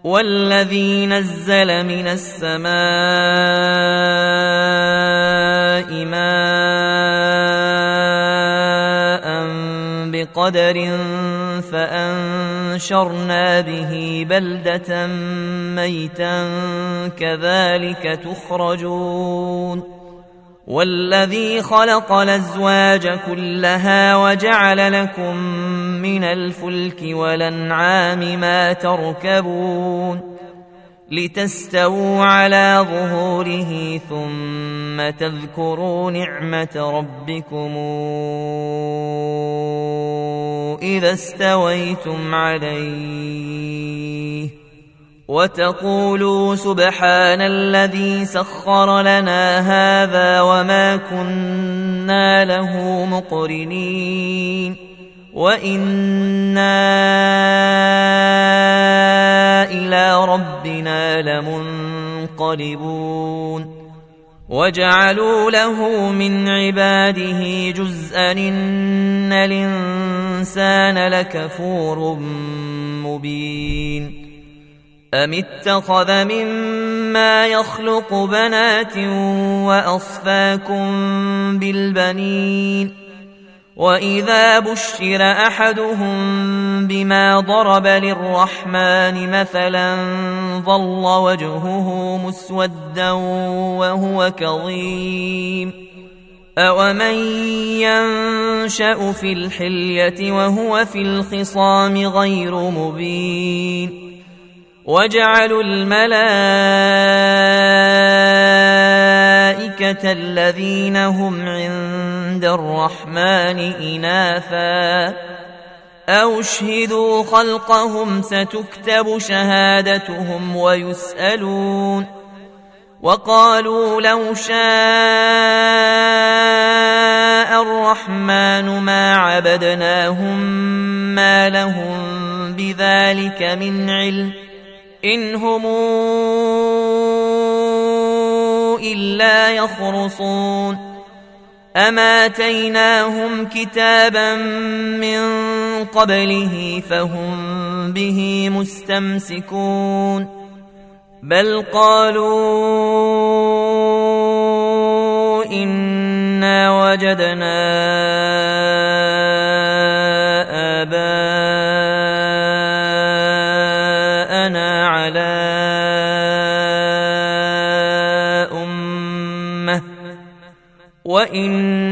والذي نزل من السماء ماء بقدر فأنشرنا به بلدة ميتا كذلك تخرجون والذي خلق الأزواج كلها وجعل لكم من الفلك والأنعام ما تركبون لتستووا على ظهوره ثم تذكروا نعمة ربكم إذا استويتم عليه وتقولوا سبحان الذي سخر لنا هذا وما كنا له مقرنين وإنا إلى ربنا لمنقلبون وجعلوا له من عباده جزءا إن الإنسان لكفور مبين أم اتخذ مما يخلق بنات وأصفاكم بالبنين وإذا بشر أحدهم بما ضرب للرحمن مثلا ظل وجهه مسودا وهو كظيم أومن ينشأ في الحلية وهو في الخصام غير مبين وجعلوا الملائكة الذين هم عند الرحمن إناثا أو اشهدوا خلقهم ستكتب شهادتهم ويسألون وقالوا لو شاء الرحمن ما عبدناهم ما لهم بذلك من علم إن هم إلا يخرصون أما آتيناهم كتابا من قبله فهم به مستمسكون بل قالوا إنا وجدنا آباءنا على أمة وإن